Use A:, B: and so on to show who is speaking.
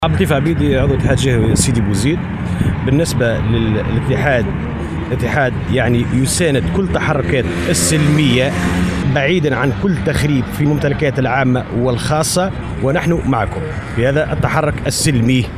A: عبد اللطيف عبيدي، عضو اتحاد شهوي سيدي بوزيد. بالنسبة الاتحاد يعني يساند كل تحركات السلمية بعيدا عن كل تخريب في الممتلكات العامة والخاصة، ونحن معكم في هذا التحرك السلمي.